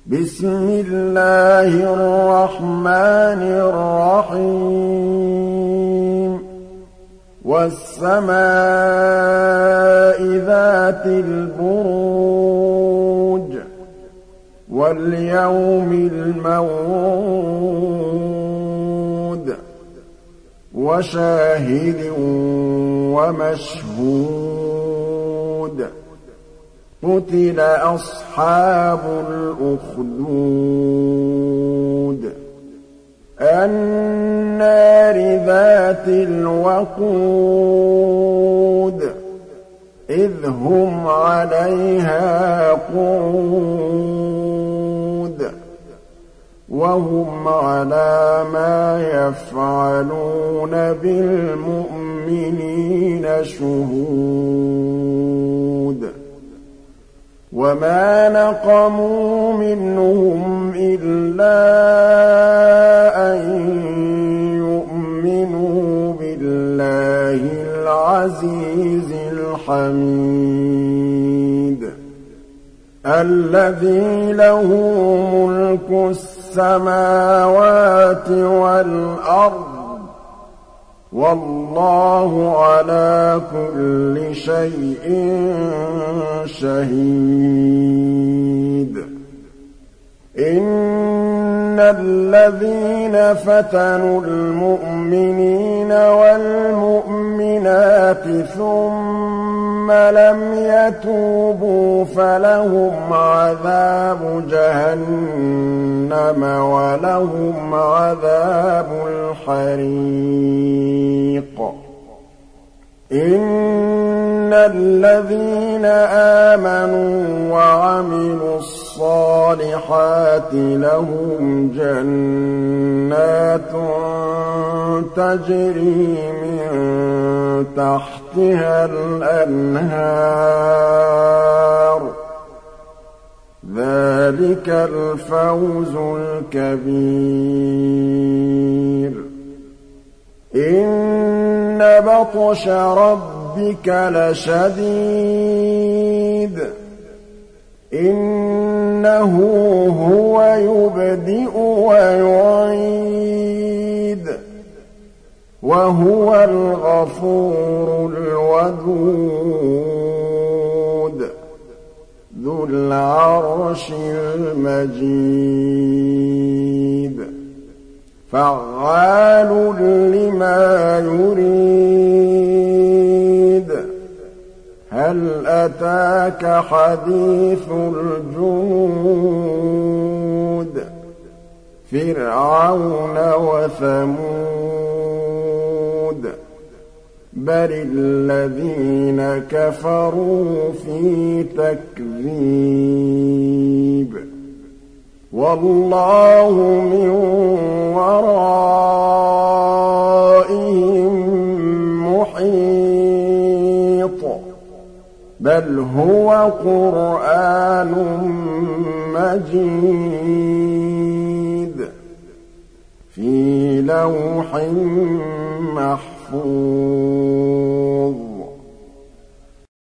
بسم الله الرحمن الرحيم والسماء ذات البروج واليوم الموعود وشاهد ومشهود قتل أصحاب الأخدود النار ذات الوقود إذ هم عليها قعود وهم على ما يفعلون بالمؤمنين شهود وما نقموا منهم إلا أن يؤمنوا بالله العزيز الحميد الذي له ملك السماوات والأرض والله على كل شيء شهيد إن الذين فتنوا المؤمنين والمؤمنات ثم لم يتوبوا فلهم عذاب جهنم ولهم عذاب الحريق إن الذين آمنوا وعملوا الصالحات لهم جنات تجري من تحتها الأنهار ذلك الفوز الكبير إن بطش ربك لشديد إنه هو يبدئ ويعيد وهو الغفور الودود ذو العرش المجيد فعال لما يريد هل أتاك حديث الجنود فرعون وثمود بل الذين كفروا في تكذيب والله من ورائهم محيط بل هو قرآن مجيد في لوح محفوظ